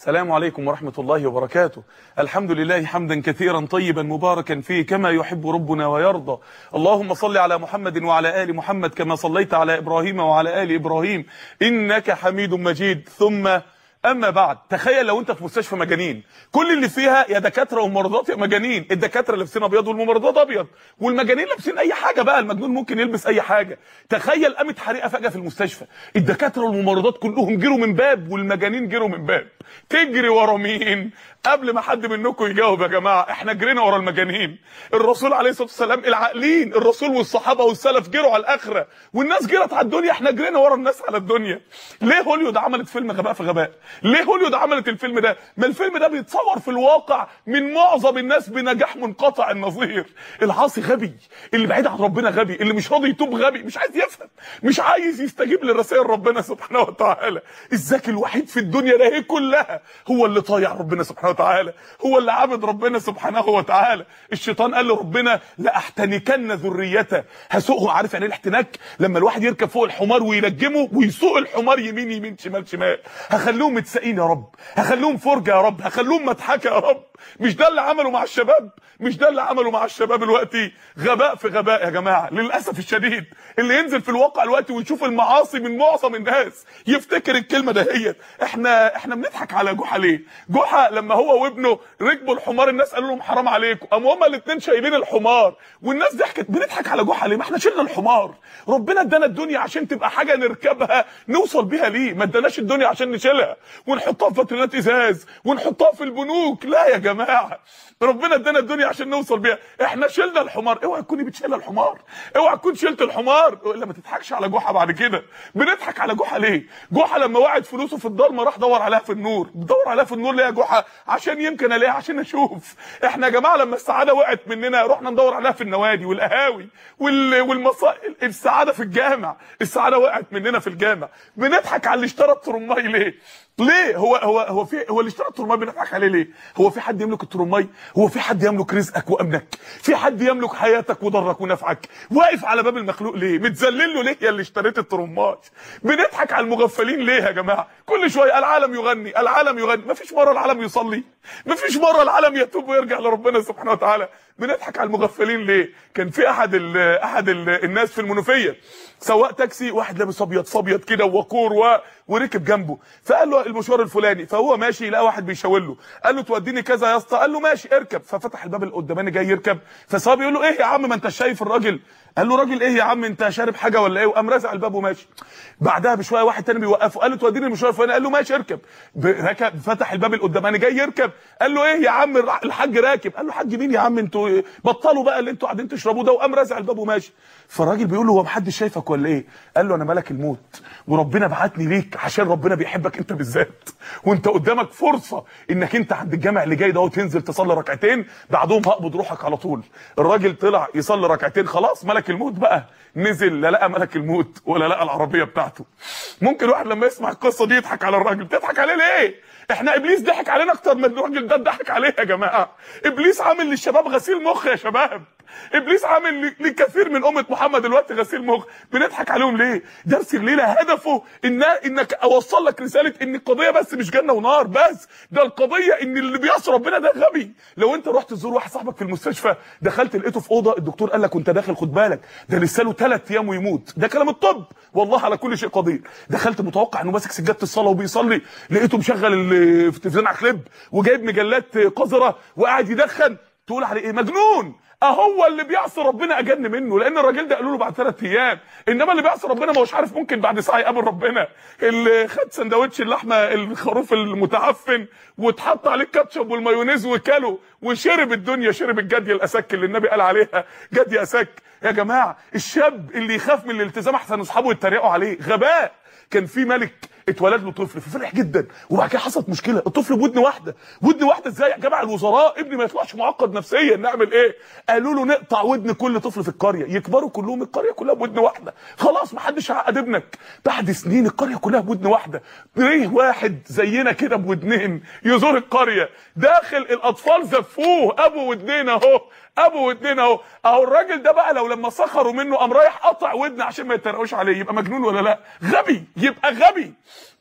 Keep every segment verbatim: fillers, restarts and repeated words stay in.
السلام عليكم ورحمة الله وبركاته. الحمد لله حمدا كثيرا طيبا مباركا فيه كما يحب ربنا ويرضى. اللهم صل على محمد وعلى آل محمد كما صليت على إبراهيم وعلى آل إبراهيم إنك حميد مجيد. ثم اما بعد، تخيل لو انت في مستشفى مجانين، كل اللي فيها يا دكاتره وممرضات يا مجانين. الدكاتره لابسين ابيض والممرضات ابيض، والمجانين لابسين اي حاجه بقى. المجنون ممكن يلبس اي حاجه. تخيل قامت حريقه فجاه في المستشفى، الدكاتره والممرضات كلهم جروا من باب والمجانين جروا من باب. تجري ورا مين؟ قبل ما حد منكم يجاوب يا جماعه، احنا جرينا ورا المجانين. الرسول عليه الصلاه والسلام العاقلين، الرسول والصحابه والسلف جروا على الاخره، والناس جرت على الدنيا. احنا جرينا ورا الناس على الدنيا. ليه هوليوود عملت فيلم غباء في غباء؟ ليه هوليوود عملت الفيلم ده؟ ما الفيلم ده بيتصور في الواقع من معظم الناس بنجاح منقطع النظير. العاصي غبي، اللي بعيد عن ربنا غبي، اللي مش راضي يتوب غبي، مش عايز يفهم، مش عايز يستجيب لرسائل ربنا سبحانه وتعالى. الذكي الوحيد في الدنيا ده كلها هو اللي طايع ربنا سبحانه وتعالى، هو اللي عابد ربنا سبحانه وتعالى. الشيطان قال لربنا لاحتنكن ذريته، هسوقهم. عارف يعني ايه الاحتناك؟ لما الواحد يركب فوق الحمار ويلجمه ويسوق الحمار يمين يمين شمال شمال. هخليهم متساقين يا رب، هخليهم فرجه يا رب، هخليهم مضحكه يا رب. مش ده اللي عمله مع الشباب؟ مش ده اللي عمله مع الشباب دلوقتي؟ غباء في غباء يا جماعه للاسف الشديد. اللي ينزل في الواقع دلوقتي ويشوف المعاصي من معظم الناس يفتكر الكلمه دهيت. احنا احنا بنضحك على جحا ليه؟ جحا لما هو وابنه ركبوا الحمار الناس قالوا لهم حرام عليكم، قاموا هما الاثنين شايلين الحمار والناس ضحكت. بنضحك على جحا ليه؟ ما احنا شلنا الحمار. ربنا ادانا الدنيا عشان تبقى حاجه نركبها نوصل بيها ليه، ما اداناش الدنيا عشان نشيلها ونحطها في فاترينات ازاز ونحطها في البنوك. لا يا جماعه، ربنا ادانا الدنيا عشان نوصل بيها. احنا شلنا الحمار. اوعى تكوني بتشيل الحمار، اوعى تكون شلت الحمار، الا ما تضحكش على جحا بعد كده. بنضحك على جحا ليه؟ جحا لما وقعت فلوسه في الضلمه راح دور عليها في النور. بدور عليها في النور ليه يا جحا؟ عشان يمكن الاقيها، عشان اشوف. احنا يا جماعه لما السعاده وقعت مننا رحنا ندور عليها في النوادي والقهاوي وال... والمصا السعاده في الجامع. السعاده وقعت مننا في الجامع. بنضحك على اللي اشترى الترماي ليه؟ ليه؟ هو هو هو في هو اللي اشترى الترماي بنضحك عليه ليه؟ هو في حد يملك الترماي؟ هو في حد يملك رزقك وامنك؟ في حد يملك حياتك وضرك ونفعك؟ واقف على باب المخلوق ليه؟ متذلل له ليه يا اللي اشتريت الترماي؟ بنضحك على المغفلين ليه يا جماعه؟ كل شويه العالم يغني، العالم يغني، مفيش مره العالم يصلي، مفيش مره العالم يتوب ويرجع لربنا سبحانه وتعالى. بنضحك على المغفلين ليه؟ كان في احد ال احد ال الناس في المنوفيه سواق تاكسي، واحد لابس ابيض فابيض كده ووقور و... وركب جنبه، فقال له المشوار الفلاني، فهو ماشي لقى واحد بيشاور له، قال له توديني كذا يا اسطى، قال له ماشي اركب. ففتح الباب اللي قداماني جاي يركب، فالسواق بيقول له ايه يا عم ما انت شايف الراجل؟ قال له راجل ايه يا عم انت شارب حاجه ولا ايه؟ وقام رازع الباب وماشي. بعدها بشويه واحد تاني بيوقفه، قال له توديني المشوار الفلاني، قال له ماشي اركب. ركب، فتح الباب اللي قداماني جاي يركب، قال له ايه يا عم الحاج راكب؟ قال له حاج مين يا عم انتوا بطلوا بقى اللي انتوا قاعدين تشربوه ده، وقام رازع الباب وماشي. فالراجل بيقول له هو محدش شايفك ولا ايه؟ قال له انا ملك الموت وربنا بعتني ليك عشان ربنا بيحبك انت بالذات، وانت قدامك فرصه انك انت عند الجامع اللي جاي ده وتنزل تصلي ركعتين بعدهم هقبض روحك على طول. الراجل طلع يصلي ركعتين، خلاص ملك الموت بقى نزل، لا لقى ملك الموت ولا لقى العربيه بتاعته. ممكن واحد لما يسمع القصه دي يضحك على الراجل. بتضحك عليه ليه؟ احنا ابليس ضحك علينا اكتر من الراجل ده ضحك عليه يا جماعه. ابليس عامل للشباب غسيل مخ يا شباب. ابليس عامل لكثير من امه محمد دلوقتي غسيل مخ. بنضحك عليهم ليه؟ درس الليله هدفه ان انك اوصل لك رساله ان القضيه بس مش جنه ونار بس، ده القضيه ان اللي بيعصي ربنا ده غبي. لو انت رحت تزور واحد صاحبك في المستشفى، دخلت لقيته في اوضه الدكتور قال لك وانت داخل خد بالك ده لسه له ثلاث ايام ويموت، ده كلام الطب والله على كل شيء قدير. دخلت متوقع انه ماسك سجاده الصلاه وبيصلي، لقيته مشغل التلفزيون على كليب وجايب مجلات قذره وقاعد يدخن، تقول عليه ايه؟ مجنون. اهو اللي بيعصي ربنا اجن منه، لان الراجل ده قالوا له بعد ثلاث ايام، انما اللي بيعصي ربنا ما هوش عارف ممكن بعد ساعه يقابل ربنا. اللي خد سندوتش اللحمه الخروف المتعفن واتحط عليه الكاتشب والمايونيز وكله وشرب الدنيا، شرب الجديه الاسك اللي النبي قال عليها جديه اسك. يا جماعه الشاب اللي يخاف من الالتزام احسن اصحابه يتريقوا عليه، غباء. كان في ملك اتولد له طفل ففرح جدا، وبعد كده حصلت مشكله، الطفل بودن واحده. ودن واحده ازاي يا جماعه الوزراء؟ ابني ما يطلعش معقد نفسيا، نعمل ايه؟ قالوا له نقطع ودن كل طفل في القريه، يكبروا كلهم القريه كلها بودن واحده، خلاص ما حدش هيعقد ابنك. بعد سنين القريه كلها بودن واحده، ريه واحد زينا كده بودنين يزور القريه، داخل الاطفال زفوه ابو ودنين اهو، ابو ودنين اهو. اهو الراجل ده بقى لو لما سخروا منه قام رايح قطع ودن عشان ما يتريقوش عليه، يبقى مجنون ولا لا؟ غبي، يبقى غبي.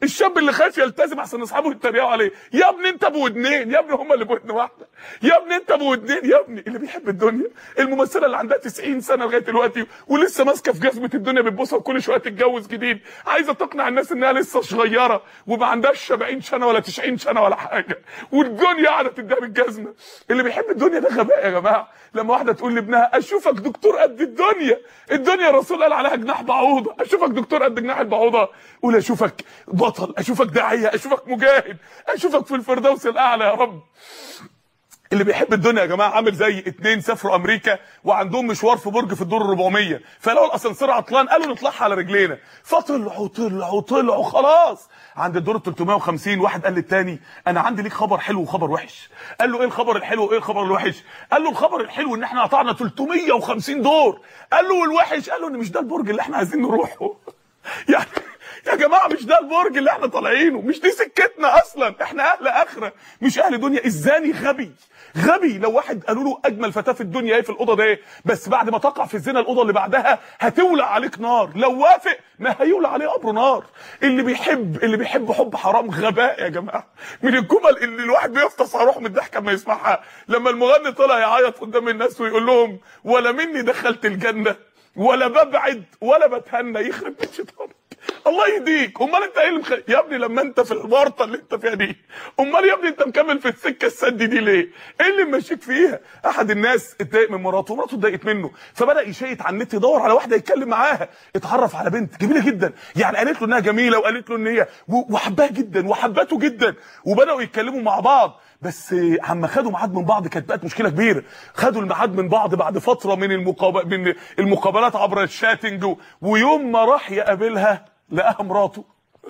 الشاب اللي خايف يلتزم احسن اصحابه يتريقوا عليه. يا ابني انت بودنين، يا ابني هم اللي بودن واحده، يا ابني انت بودنين، يا ابني. اللي بيحب الدنيا، الممثله اللي عندها تسعين سنه لغايه دلوقتي ولسه ماسكه في جزمه الدنيا بتبوسها وكل شويه تتجوز جديد، عايزه تقنع الناس انها لسه صغيره وما عندهاش سبعين سنه ولا تسعين سنه ولا حاجه، والدنيا قاعده تديها بالجزمه. اللي بيحب الدنيا ده غباء يا جماعه. لما واحده تقول لابنها اشوفك دكتور قد الدنيا، الدنيا الرسول قال عليها جناح بعوضه، اشوفك دكتور قد جناح البعوضه، قول اشوفك بطل، اشوفك داعيه، اشوفك مجاهد، اشوفك في الفردوس الاعلى يا رب. اللي بيحب الدنيا يا جماعه عامل زي اتنين سافروا امريكا وعندهم مشوار في برج في الدور الربعمية، فلقوا الاسانسير عطلان قالوا نطلعها على رجلينا، فطلعوا طلعوا طلعوا خلاص عند الدور تلتمية وخمسين. واحد قال للتاني انا عندي ليك خبر حلو وخبر وحش. قال له ايه الخبر الحلو وايه الخبر الوحش؟ قال له الخبر الحلو ان احنا قطعنا تلتمية وخمسين دور. قال له والوحش؟ قال له ان مش ده البرج اللي احنا عايزين نروحه. يعني يا جماعه مش ده البرج اللي احنا طالعينه، مش دي سكتنا اصلا، احنا اهل اخره مش اهل دنيا. الزاني غبي غبي. لو واحد قالوا له اجمل فتاه في الدنيا ايه في الاوضه ده، بس بعد ما تقع في الزنا الاوضه اللي بعدها هتولع عليك نار، لو وافق ما هيولع عليه قبر نار. اللي بيحب اللي بيحب حب حرام غباء يا جماعه. من الجمل اللي الواحد بيفطس على روحه من الضحك اما يسمعها لما المغني طلع يعيط قدام الناس ويقول لهم ولا مني دخلت الجنه ولا ببعد ولا بتهنى، يخرب بيت شيطانك. الله يهديك. امال انت ايه اللي مخ... يا ابني لما انت في الورطه اللي انت فيها دي، امال يا ابني انت مكمل في السكه السد دي ليه؟ ايه اللي ماشيك فيها؟ احد الناس اتضايق من مراته ومراته اتضايقت منه، فبدا يشيط على النت يدور على واحده يتكلم معاها. اتعرف على بنت جميله جدا، يعني قالت له انها جميله وقالت له ان هي وحبها جدا وحبته جدا، وبداوا يتكلموا مع بعض. بس عما خدوا ميعاد من بعض كانت بقت مشكله كبيره. خدوا الميعاد من بعض بعد فتره من المقاب... من المقابلات عبر الشاتنج، ويوم ما راح يقابلها لقاها مراته.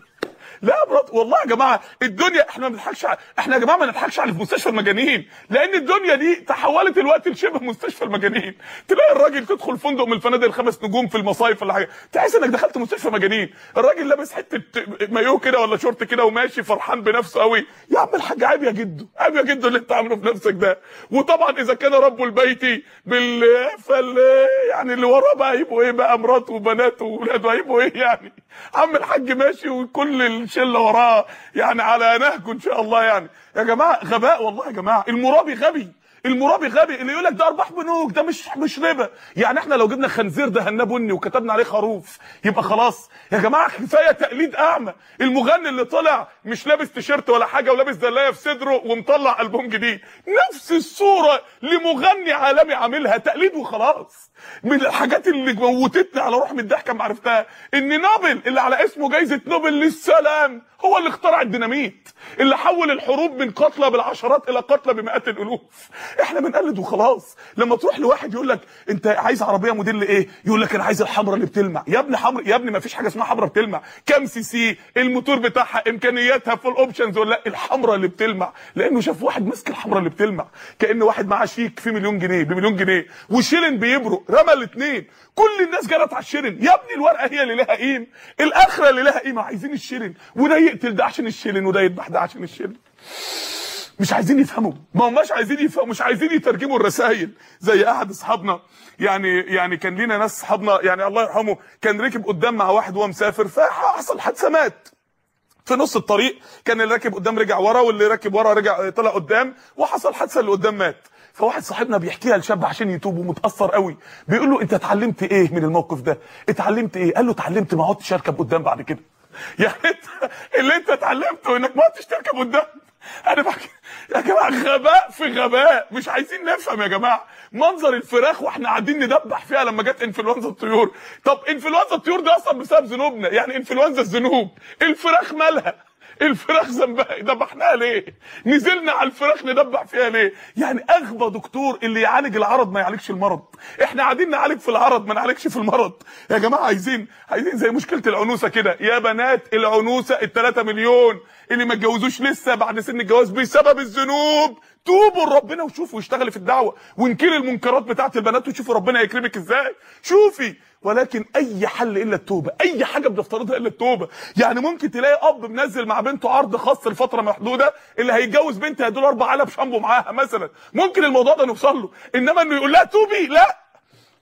لا مرات. والله يا جماعه الدنيا احنا ما بنضحكش، احنا يا جماعه ما نضحكش على في مستشفى المجانين، لان الدنيا دي تحولت الوقت لشبه مستشفى المجانين. تلاقي الراجل تدخل فندق من الفنادق الخمس نجوم في المصايف ولا حاجه تحس انك دخلت مستشفى مجانين. الراجل لابس حته مايو كده ولا شورت كده وماشي فرحان بنفسه قوي. يا عم الحاج عيب يا جدو، عيب يا جدو اللي انت عامله في نفسك ده. وطبعا اذا كان رب البيت بال فال يعني اللي وراه بقى هيبقوا ايه بقى؟ مراته وبناته واولاده هيبقوا ايه يعني؟ عم الحاج ماشي وكل الشله وراه يعني على نهجه ان شاء الله. يعني يا جماعه غباء والله يا جماعه. المرابي غبي، المرابي غبي. اللي يقول لك ده ارباح بنوك ده مش مش ربا. يعني احنا لو جبنا خنزير دهناه بني وكتبنا عليه خروف يبقى خلاص يا جماعه؟ كفايه تقليد اعمى. المغني اللي طلع مش لابس تيشيرت ولا حاجه ولابس زلايه في صدره ومطلع البوم جديد، نفس الصوره لمغني عالمي عاملها، تقليد وخلاص. من الحاجات اللي موتتني على روح من الضحكه ما عرفتها ان نوبل اللي على اسمه جايزه نوبل للسلام هو اللي اخترع الديناميت اللي حول الحروب من قتلى بالعشرات الى قتلى بمئات الالوف. احنا بنقلد وخلاص. لما تروح لواحد يقول لك انت عايز عربيه موديل ايه؟ يقول لك انا عايز الحمراء اللي بتلمع. يا ابني حمراء يا ابني ما فيش حاجه اسمها حمراء بتلمع. كام سي سي؟ الموتور بتاعها، امكانياتها، فول اوبشنز ولا لا؟ الحمراء اللي بتلمع لانه شاف واحد ماسك الحمراء اللي بتلمع كأن واحد معاه شيك فيه مليون جنيه بمليون جنيه وشيلن بيبرق رمى الاثنين. كل الناس جرت على الشيلن. يا ابني الورقه هي اللي لها قيمه، الاخره اللي لها قيمه. عايزين الشيلن وده يقتل ده عشان الشيلن وده يذبح ده عشان الشيلن. مش عايزين يفهموا، ما هماش عايزين يفهموا، مش عايزين يترجموا الرسائل. زي احد اصحابنا يعني يعني كان لينا ناس اصحابنا يعني الله يرحمه كان ركب قدام مع واحد وهو مسافر فحصل حادثه مات. في نص الطريق كان اللي راكب قدام رجع ورا واللي راكب ورا رجع طلع قدام وحصل حادثه اللي قدام مات. فواحد صاحبنا بيحكيها لشاب عشان يتوب ومتاثر قوي، بيقول له انت اتعلمت ايه من الموقف ده؟ اتعلمت ايه؟ قال له اتعلمت ما اقعدش اركب قدام بعد كده. يعني انت اللي انت اتعلمته انك ما اقعدش تركب قدام. انا بحكي يا جماعه غباء في غباء. مش عايزين نفهم يا جماعه. منظر الفراخ واحنا قاعدين ندبح فيها لما جت انفلونزا الطيور. طب انفلونزا الطيور دي اصلا بسبب ذنوبنا، يعني انفلونزا الذنوب. الفراخ مالها؟ الفراخ ذنبها دبحناها ليه؟ نزلنا على الفراخ ندبح فيها ليه؟ يعني اغبى دكتور اللي يعالج العرض ما يعالجش المرض. احنا قاعدين نعالج في العرض ما نعالجش في المرض. يا جماعه عايزين عايزين زي مشكله العنوسه كده. يا بنات العنوسه الثلاثة مليون اللي ما اتجوزوش لسه بعد سن الجواز بسبب الذنوب، توبوا لربنا وشوفوا اشتغلي في الدعوه وانكري المنكرات بتاعت البنات وشوفوا ربنا هيكرمك ازاي. شوفي. ولكن اي حل الا التوبه، اي حاجه بنفترضها الا التوبه. يعني ممكن تلاقي اب منزل مع بنته عرض خاص لفتره محدوده اللي هيتجوز بنت هيدول اربع علب شامبو معاها مثلا، ممكن الموضوع ده نوصل له، انما انه يقول لها توبي لا.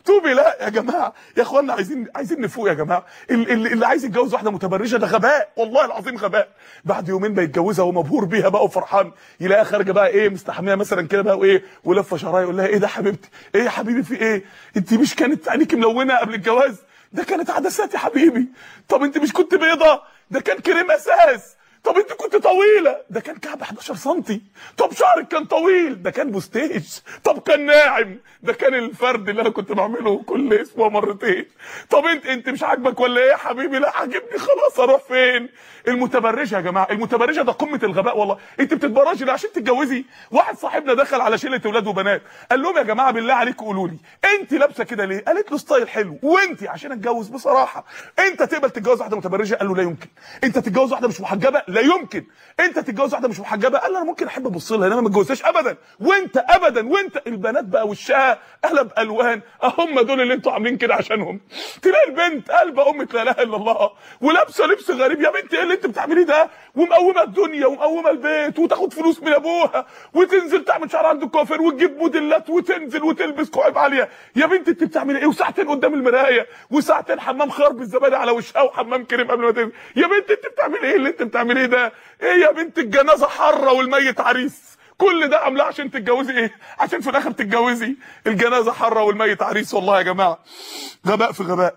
توبي لا يا جماعه، يا اخوانا عايزين عايزين نفوق يا جماعه. اللي, اللي عايز يتجوز واحده متبرجه ده غباء، والله العظيم غباء. بعد يومين بيتجوزها ومبهور بيها بقى وفرحان، يلاقيها خارجه بقى ايه مستحميه مثلا كده بقى وايه ولفه شعرها، يقول لها ايه ده حبيبتي؟ ايه يا حبيبي في ايه؟ انت مش كانت عينيكي ملونه قبل الجواز؟ ده كانت عدسات يا حبيبي. طب انت مش كنت بيضه؟ ده كان كريم اساس. طب انت كنت طويله؟ ده كان كعب احداشر سنتي. طب شعرك كان طويل؟ ده كان بوستيج. طب كان ناعم؟ ده كان الفرد اللي انا كنت بعمله كل اسبوع مرتين. طب انت انت مش عاجبك ولا ايه يا حبيبي؟ لا عاجبني خلاص، اروح فين؟ المتبرجه يا جماعه، المتبرجه ده قمه الغباء والله. انت بتتبرجي ليه؟ عشان تتجوزي؟ واحد صاحبنا دخل على شله اولاد وبنات، قال لهم يا جماعه بالله عليكم قولوا لي انت لابسه كده ليه؟ قالت له ستايل حلو. وانت عشان اتجوز بصراحه انت تقبل تتجوز واحده متبرجه؟ قال له لا يمكن. انت تتجوز واحده مش محجبه؟ لا يمكن. انت تتجوز واحده مش محجبه؟ قال له انا ممكن احب ابص لها انما ما اتجوزهاش ابدا. وانت ابدا. وانت البنات بقى وشها قلب الوان، هم دول اللي انتوا عاملين كده عشانهم. تلاقي البنت قلبه امه لا اله الا الله ولابسه لبس غريب. يا بنت ايه اللي انت بتعمليه ده؟ ومقومه الدنيا ومقومه البيت وتاخد فلوس من ابوها وتنزل تعمل شعر عند الكوافير وتجيب موديلات وتنزل وتلبس كعب عاليه. يا بنت انت بتعملي ايه؟ وساعتين قدام المرايه وساعتين حمام خيار بالزبادي على وشها وحمام كريم قبل ما تنزل. يا بنت انت بتعملي ايه اللي انت بتعمليه ده؟ ايه يا بنت الجنازه حره والميت عريس؟ كل ده عاملاه عشان تتجوزي ايه؟ عشان في الاخر تتجوزي؟ الجنازه حره والميت عريس. والله يا جماعه غباء في غباء.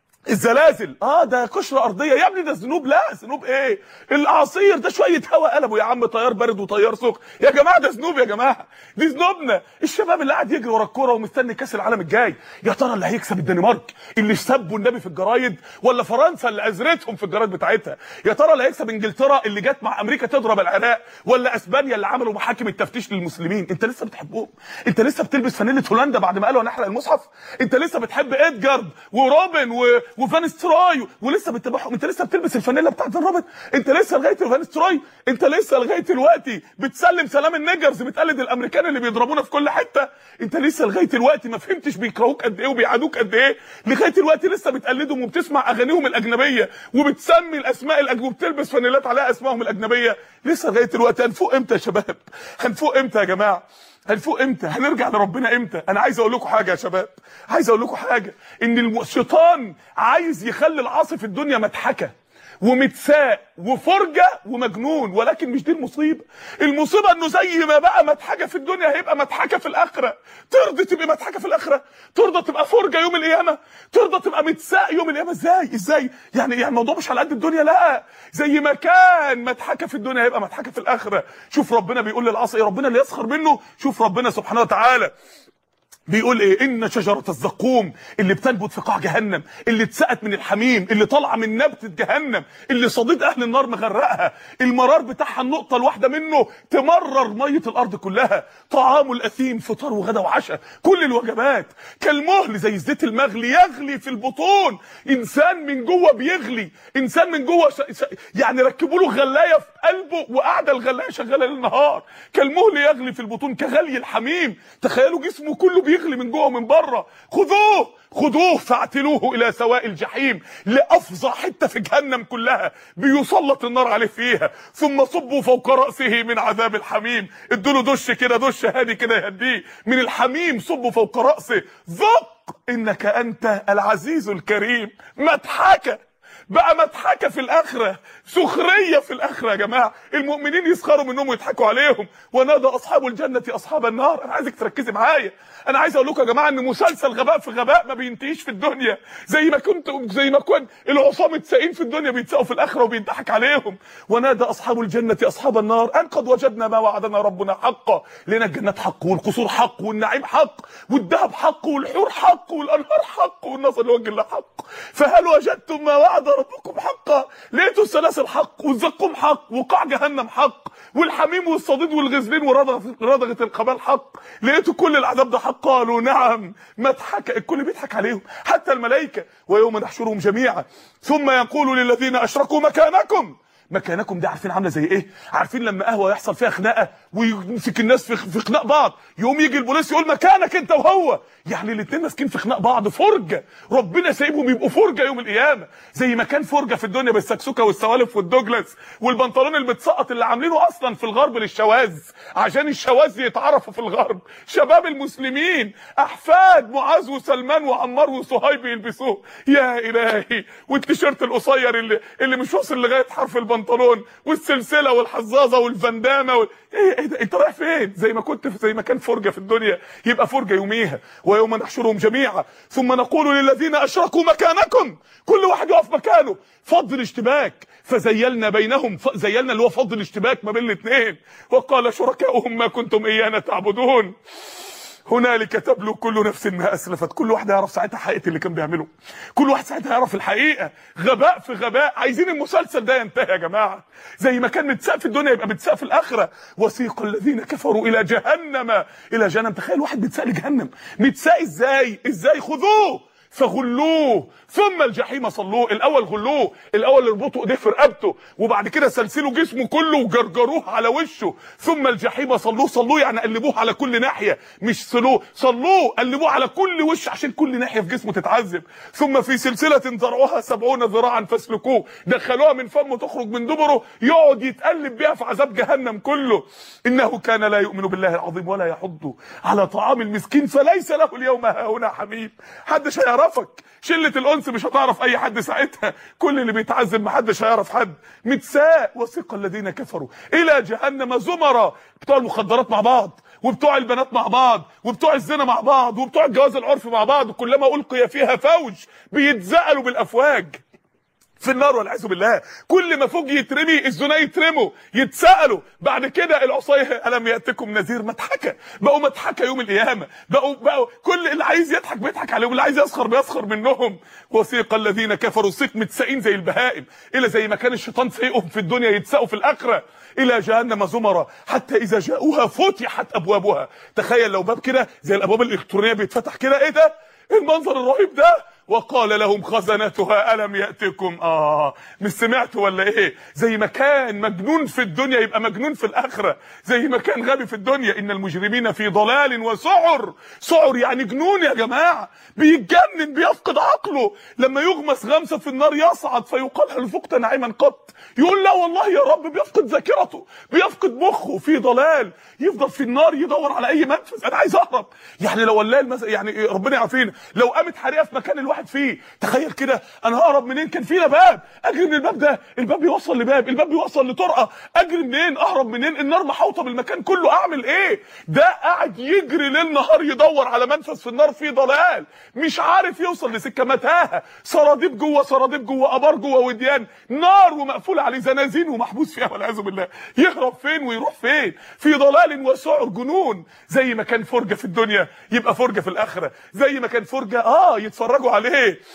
الزلازل اه ده قشره ارضيه يا ابني، ده ذنوب. لا ذنوب ايه؟ الاعاصير ده شويه هوا قلبوا يا عم طيار بارد وطيار سخن. يا جماعه ده ذنوب يا جماعه، دي ذنوبنا. الشباب اللي قاعد يجري ورا الكوره ومستني كاس العالم الجاي، يا ترى اللي هيكسب الدنمارك اللي سبوا النبي في الجرايد ولا فرنسا اللي ازرتهم في الجرايد بتاعتها؟ يا ترى اللي هيكسب انجلترا اللي جت مع امريكا تضرب العراق ولا اسبانيا اللي عملوا محاكم التفتيش للمسلمين؟ انت لسه بتحبهم؟ انت لسه بتلبس فانيله هولندا بعد ما قالوا هنحرق المصحف؟ انت لسه بتحب ادجارد وروبن و... وفان ستروي ولسه بتتابعهم؟ انت لسه بتلبس الفانيلا بتاعت الروبن؟ انت لسه لغايه فان ستروي؟ انت لسه لغايه دلوقتي بتسلم سلام النيجرز، بتقلد الامريكان اللي بيضربونا في كل حته؟ انت لسه لغايه دلوقتي ما فهمتش بيكرهوك قد ايه وبيعادوك قد ايه؟ لغايه دلوقتي لسه بتقلدهم وبتسمع اغانيهم الاجنبيه وبتسمي الاسماء الاجنبيه وبتلبس فانيلات عليها اسمائهم الاجنبيه؟ لسه لغايه دلوقتي. هنفوق امتى يا شباب؟ هنفوق امتى يا جماعه؟ هنفوق امتى؟ هنرجع لربنا امتى؟ انا عايز اقول لكم حاجه يا شباب، عايز اقول لكم حاجه، ان الشيطان عايز يخلي العاصي في الدنيا مضحكه ومتساء وفرجه ومجنون، ولكن مش دي المصيبه. المصيبه انه زي ما بقى مضحكه في الدنيا هيبقى مضحكه في الاخره. ترضى تبقى مضحكه في الاخره؟ ترضى تبقى فرجه يوم القيامه؟ ترضى تبقى متساء يوم القيامه؟ ازاي ازاي يعني؟ يعني الموضوع مش على قد الدنيا، لا، زي ما كان مضحكه في الدنيا هيبقى مضحكه في الاخره. شوف ربنا بيقول للعاصي، ربنا اللي يسخر منه. شوف ربنا سبحانه وتعالى بيقول ايه؟ ان شجره الزقوم اللي بتنبت في قاع جهنم، اللي اتسقت من الحميم، اللي طالعه من نبته جهنم، اللي صديد اهل النار مغرقها، المرار بتاعها النقطه الواحده منه تمرر ميه الارض كلها. طعام الاثيم فطار وغدا وعشاء، كل الوجبات كالمهل زي الزيت المغلي يغلي في البطون. انسان من جوه بيغلي، انسان من جوه ش... ش... يعني ركبوا له غلايه في قلبه وقاعده الغلايه شغاله ليل نهار. كالمهل يغلي في البطون كغلي الحميم. تخيلوا جسمه كله بيغلي من جوه ومن بره. خذوه خذوه فاعتلوه الى سواء الجحيم، لافظع حته في جهنم كلها بيسلط النار عليه فيها، ثم صبوا فوق راسه من عذاب الحميم. ادوا له دش كده، دش هادي كده يهديه من الحميم، صبوا فوق راسه. ذق انك انت العزيز الكريم. مضحكه بقى، مضحكه في الاخره، سخريه في الاخره. يا جماعه المؤمنين يسخروا منهم ويضحكوا عليهم. ونادى اصحاب الجنه اصحاب النار. انا عايزك تركزي معايا، انا عايز اقول لكم يا جماعه ان مسلسل غباء في غباء ما بينتهيش في الدنيا. زي ما كنت زي ما كنت العصام متساقين في الدنيا بيتساقوا في الاخره وبيضحك عليهم. ونادى اصحاب الجنه اصحاب النار ان قد وجدنا ما وعدنا ربنا حقا. لنا الجنات حق والقصور حق والنعيم حق والذهب حق والحور حق والانهار حق والنصر لوجه الله حق. فهل وجدتم ما وعد ربكم حقا؟ لقيتوا السلاسل حق والزقوم حق وقاع جهنم حق والحميم والصديد والغزلين ورضغه القبال حق. لقيتوا كل العذاب ده حق؟ قالوا نعم. مضحكه، الكل بيضحك عليهم حتى الملائكه. ويوم نحشرهم جميعا ثم يقول للذين اشركوا مكانكم مكانكم دي عارفين عامله زي ايه؟ عارفين لما قهوه يحصل فيها خناقه ويمسك الناس في في خناق بعض، يقوم يجي البوليس يقول مكانك انت وهو، يعني الاثنين ماسكين في خناق بعض فرجه، ربنا سايبهم يبقوا فرجه يوم القيامه، زي ما كان فرجه في الدنيا بالسكسوكه والسوالف والدوجلاس والبنطلون اللي بتسقط اللي عاملينه اصلا في الغرب للشواذ عشان الشواذ يتعرفوا في الغرب، شباب المسلمين احفاد معاذ وسلمان وعمار وصهيب يلبسوه، يا الهي، والتيشيرت القصير اللي اللي مش واصل لغايه حرف البنطلون، والسلسله والحظاظه والفندامه وال... ايه ايه ده؟ انت رايح فين؟ زي ما كنت زي ما كان فرجه في الدنيا يبقى فرجه يوميها، ويوم نحشرهم جميعا ثم نقول للذين اشركوا مكانكم، كل واحد يقف مكانه، فض الاشتباك فزيلنا بينهم، زيلنا اللي هو فض الاشتباك ما بين الاثنين، وقال شركاؤهم ما كنتم ايانا تعبدون. هنالك تبلو كل نفس ما اسلفت، كل واحد يعرف ساعتها حقيقه اللي كان بيعمله، كل واحد ساعتها يعرف الحقيقه، غباء في غباء. عايزين المسلسل ده ينتهي يا جماعه، زي ما كان متساق في الدنيا يبقى متساق في الاخره. وسيق الذين كفروا الى جهنم، الى جهنم. تخيل واحد متساق لجهنم، متساق ازاي؟ ازاي؟ خذوه فغلوه ثم الجحيم صلوه. الاول غلوه، الاول اربطوا ايديه في رقبته، وبعد كده سلسلوا جسمه كله وجرجروه على وشه، ثم الجحيم صلوه. صلوه يعني قلبوه على كل ناحيه، مش صلوه، صلوه قلبوه على كل وش عشان كل ناحيه في جسمه تتعذب. ثم في سلسله ذرعها سبعون ذراعا فاسلكوه، دخلوها من فمه تخرج من دبره، يقعد يتقلب بيها في عذاب جهنم كله. انه كان لا يؤمن بالله العظيم ولا يحض على طعام المسكين فليس له اليوم هاهنا حميم. محدش هيعرفك، شله الانس مش هتعرف اي حد ساعتها، كل اللي بيتعذب محدش هيعرف حد. متساء. وسيق الذين كفروا الى جهنم زمرا، بتوع المخدرات مع بعض، وبتوع البنات مع بعض، وبتوع الزنا مع بعض، وبتوع الجواز العرفي مع بعض، كلما القي فيها فوج بيتزقلوا بالافواج في النار والعياذ بالله. كل ما فوج يترمي الزنا يترموا يتسالوا. بعد كده العصايه الم ياتكم نذير، مضحكه، بقوا مضحكه يوم القيامه، بقوا بقوا كل اللي عايز يضحك بيضحك عليهم، اللي عايز يسخر بيسخر منهم. وسيق الذين كفروا، سيق متساقين زي البهائم، الى زي ما كان الشيطان سايقهم في الدنيا يتساقوا في الاخره، الى جهنم زمرا حتى اذا جاءوها فتحت ابوابها. تخيل لو باب كده زي الابواب الالكترونيه بيتفتح كده، ايه ده؟ ايه المنظر الرهيب ده؟ وقال لهم خزنتها ألم يأتكم. آه مش سمعتوا ولا إيه؟ زي ما كان مجنون في الدنيا يبقى مجنون في الآخرة، زي ما كان غبي في الدنيا. إن المجرمين في ضلال وسعر. سعر يعني جنون يا جماعة، بيتجنن بيفقد عقله. لما يغمس غمسة في النار يصعد فيقال هل فقت نعيما قط، يقول لا والله يا رب، بيفقد ذاكرته، بيفقد مخه، في ضلال، يفضل في النار يدور على أي منفذ. أنا عايز أهرب. يعني لو الليل مثلا، يعني ربنا يعافينا، لو قامت حريقة في مكان الواحد فيه، تخيل كده انا ههرب منين؟ كان فينا باب، اجري من الباب ده، الباب بيوصل لباب، الباب بيوصل لطرقه، اجري منين؟ اهرب منين؟ النار محوطه بالمكان كله، اعمل ايه؟ ده قاعد يجري ليل نهار يدور على منفذ في النار، في ضلال، مش عارف يوصل لسكه، متاهه، سراديب جوه سراديب جوه، ابار جوه وديان، نار ومقفول عليه زنازين ومحبوس فيها والعياذ بالله. يهرب فين ويروح فين؟ في ضلال وسعر، جنون. زي ما كان فرجه في الدنيا يبقى فرجه في الاخره، زي ما كان فرجه اه يتفرجوا عليه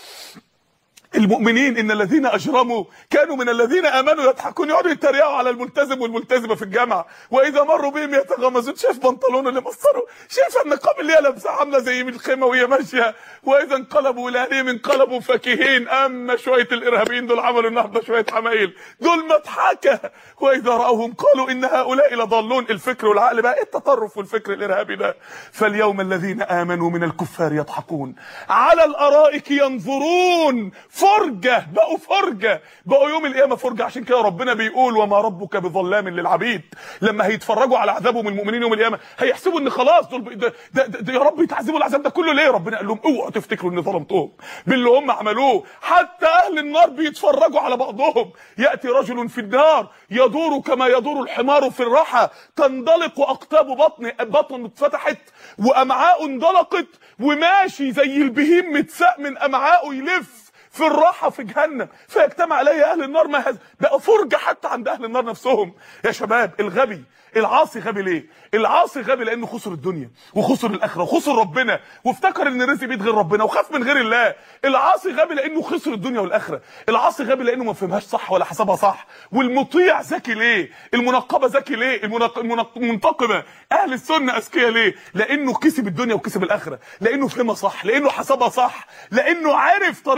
المؤمنين. ان الذين اجرموا كانوا من الذين امنوا يضحكون، يقعدوا يتريقوا على الملتزم والملتزمه في الجامعه، واذا مروا بهم يتغمزون. شايف بنطلونه اللي مصره، شايف النقاب اللي هي لابسه عامله زي من الخيمه وهي ماشيه، واذا انقلبوا الى اهلهم انقلبوا فكهين. اما شويه الارهابيين دول عملوا النهارده شويه عمايل، دول مضحكه. واذا راوهم قالوا ان هؤلاء لضالون. الفكر والعقل بقى، ايه التطرف والفكر الارهابي ده؟ فاليوم الذين امنوا من الكفار يضحكون على الارائك ينظرون. فرجه، بقوا فرجه، بقوا يوم القيامه فرجه. عشان كده ربنا بيقول وما ربك بظلام للعبيد. لما هيتفرجوا على عذابهم المؤمنين يوم القيامه هيحسبوا ان خلاص دول ده, ده, ده, ده يا رب يتعذبوا العذاب ده كله ليه؟ ربنا قال لهم اوعوا تفتكروا ان ظلمتهم باللي هم عملوه. حتى اهل النار بيتفرجوا على بعضهم. ياتي رجل في النار يدور كما يدور الحمار في الرحى، تندلق اقطاب بطن بطن اتفتحت وامعاء اندلقت، وماشي زي البهيم متساق من امعائه يلف في الراحه في جهنم، فيجتمع عليه اهل النار. ما هذا بقى فرجه حتى عند اهل النار نفسهم. يا شباب، الغبي العاصي غبي ليه؟ العاصي غبي لانه خسر الدنيا وخسر الاخره وخسر ربنا، وافتكر ان الرزق بيد غير ربنا وخاف من غير الله. العاصي غبي لانه خسر الدنيا والاخره. العاصي غبي لانه ما فهمهاش صح ولا حسبها صح. والمطيع ذكي ليه؟ المنقبه ذكي ليه؟ المنق... المنق... المنتقبه اهل السنه اذكياء ليه؟ لانه كسب الدنيا وكسب الاخره، لانه فهمها صح، لانه حسبها صح، لانه عارف طريق ربنا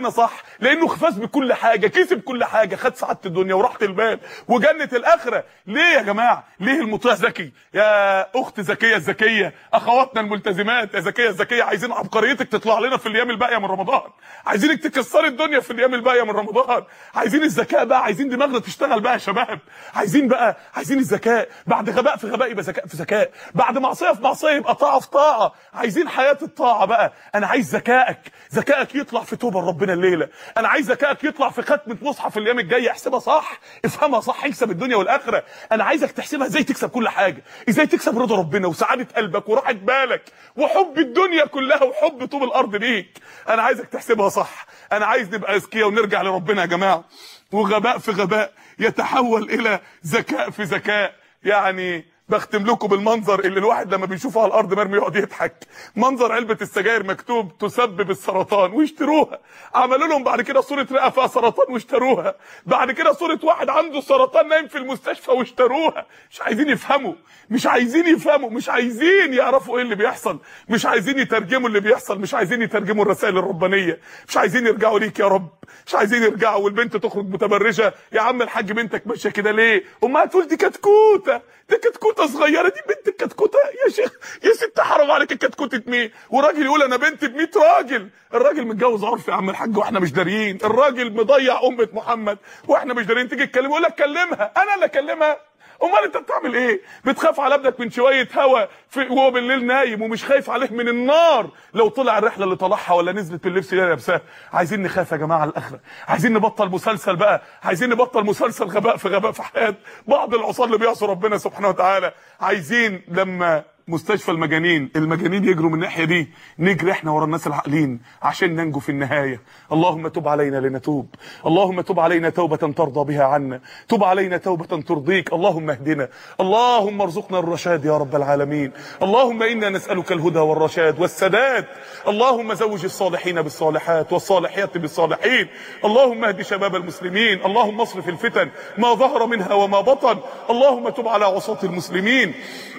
ربنا صح، لانه فاز بكل حاجه، كسب كل حاجه، خد سعاده الدنيا وراحه البال وجنه الاخره. ليه يا جماعه؟ ليه المطيع ذكي؟ يا اخت ذكيه الذكيه، اخواتنا الملتزمات يا ذكيه الذكيه، عايزين عبقريتك تطلع لنا في الايام الباقيه من رمضان، عايزينك تكسري الدنيا في الايام الباقيه من رمضان، عايزين الذكاء بقى، عايزين دماغنا تشتغل بقى يا شباب، عايزين بقى عايزين الذكاء، بعد غباء في غباء يبقى ذكاء في ذكاء، بعد معصيه في معصيه يبقى طاعه في طاعه، عايزين حياه الطاعه بقى. انا عايز ذكائك، ذكائك يطلع في توبه لربنا الليله، انا عايز ذكائك يطلع في ختمه مصحف الايام الجايه، احسبها صح، افهمها صح، يكسب الدنيا والاخره. انا عايزك تحسبها ازاي تكسب كل حاجه، ازاي تكسب رضا ربنا وسعاده قلبك وراحه بالك وحب الدنيا كلها وحب طوب الارض ليك. انا عايزك تحسبها صح. انا عايز نبقى اذكياء ونرجع لربنا يا جماعه، وغباء في غباء يتحول الى ذكاء في ذكاء. يعني بختم لكم بالمنظر اللي الواحد لما بيشوفه على الارض مرمي يقعد يضحك، منظر علبه السجاير مكتوب تسبب السرطان ويشتروها، عملوا لهم بعد كده صوره رئه فيها سرطان واشتروها، بعد كده صوره واحد عنده سرطان نايم في المستشفى واشتروها. مش عايزين يفهموا، مش عايزين يفهموا، مش عايزين يعرفوا ايه اللي بيحصل، مش عايزين يترجموا اللي بيحصل، مش عايزين يترجموا الرسائل الربانيه، مش عايزين يرجعوا ليك يا رب، مش عايزين يرجعوا والبنت تخرج متبرجه. يا عم الحاج بنتك ماشيه كده ليه؟ امها تقول دي كتكوته، دي كتكوته صغيره، دي بنت الكتكوته يا شيخ يا ست حرام عليك، الكتكوته مين؟ وراجل يقول انا بنت ب مية راجل، الراجل متجوز عرفي يا عم الحاج واحنا مش داريين، الراجل مضيع امه محمد واحنا مش داريين. تيجي تكلمه يقول لك كلمها، انا اللي اكلمها؟ امال انت بتعمل ايه؟ بتخاف على ابنك من شويه هوا وهو بالليل نايم، ومش خايف عليه من النار لو طلع الرحله اللي طلعها ولا نزلت باللبس اللي لابساه. عايزين نخاف يا جماعه على الاخره، عايزين نبطل مسلسل بقى، عايزين نبطل مسلسل غباء في غباء في حياه بعض العصاه اللي بيعصوا ربنا سبحانه وتعالى. عايزين لما مستشفى المجانين المجانين يجروا من الناحيه دي، نجري احنا ورا الناس العاقلين عشان ننجو في النهايه. اللهم تب علينا لنتوب، اللهم تب علينا توبه ترضى بها عنا، تب علينا توبه ترضيك. اللهم اهدنا، اللهم ارزقنا الرشاد يا رب العالمين. اللهم انا نسالك الهدى والرشاد والسداد. اللهم زوج الصالحين بالصالحات والصالحات بالصالحين. اللهم اهد شباب المسلمين. اللهم اصرف الفتن ما ظهر منها وما بطن. اللهم تب على عصاة المسلمين.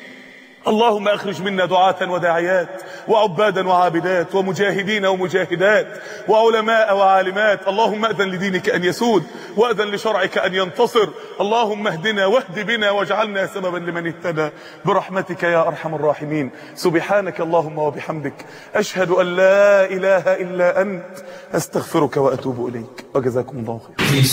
اللهم اخرج منا دعاة وداعيات وعبادا وعابدات ومجاهدين ومجاهدات وعلماء وعالمات. اللهم اذن لدينك ان يسود واذن لشرعك ان ينتصر. اللهم اهدنا واهد بنا واجعلنا سببا لمن اهتدى برحمتك يا ارحم الراحمين. سبحانك اللهم وبحمدك، اشهد ان لا اله الا انت، استغفرك واتوب اليك، وجزاكم الله خيرا.